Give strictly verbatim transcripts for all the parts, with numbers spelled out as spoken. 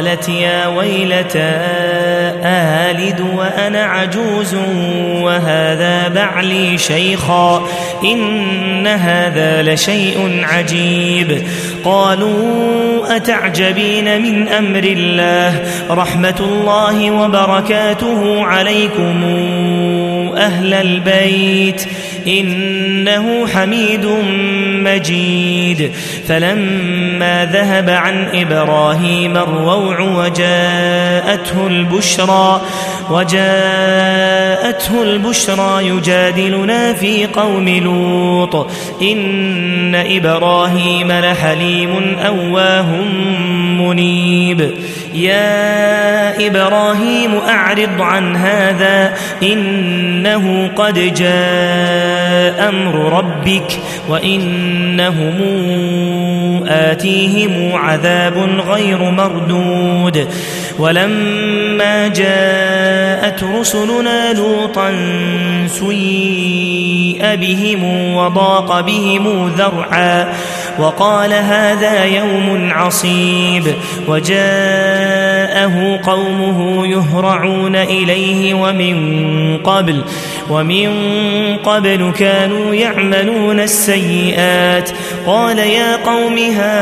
قالت يا ويلتى آلد وأنا عجوز وهذا بعلي شيخا إن هذا لشيء عجيب. قالوا أتعجبين من أمر الله رحمة الله وبركاته عليكم أهل البيت إنه حميد مجيد. فلما ذهب عن إبراهيم الروع وجاءته البشرى وجاءته البشرى يجادلنا في قوم لوط إن إبراهيم لحليم أواه منيب. يا إبراهيم أعرض عن هذا إنه قد جاء أمر ربك وإنهم آتيهم عذاب غير مردود. ولما جاءت رسلنا لوطا سيء بهم وضاق بهم ذرعا وقال هذا يوم عصيب. وجاءه قومه يهرعون إليه ومن قبل ومن قبل كانوا يعملون السيئات. قال يا قوم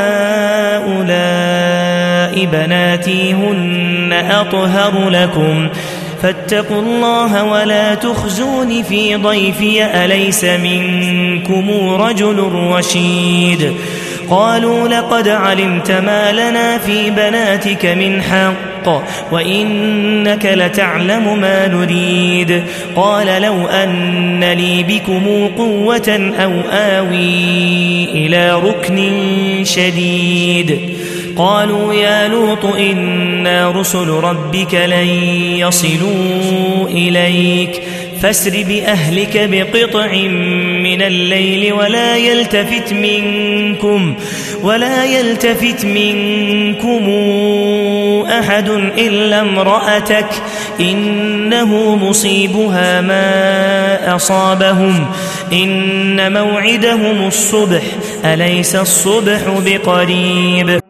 هؤلاء بناتي هن أطهر لكم فاتقوا الله ولا تخزون في ضيفي أليس منكم رجل رشيد. قالوا لقد علمت ما لنا في بناتك من حق وإنك لتعلم ما نريد. قال لو أن لي بكم قوة أو آوي إلى ركن شديد. قالوا يا لوط إنا رسل ربك لن يصلوا إليك فاسر بأهلك بقطع من الليل ولا يلتفت منكم ولا يلتفت منكم أحد إلا امرأتك إنه مصيبها ما أصابهم إن موعدهم الصبح أليس الصبح بقريب.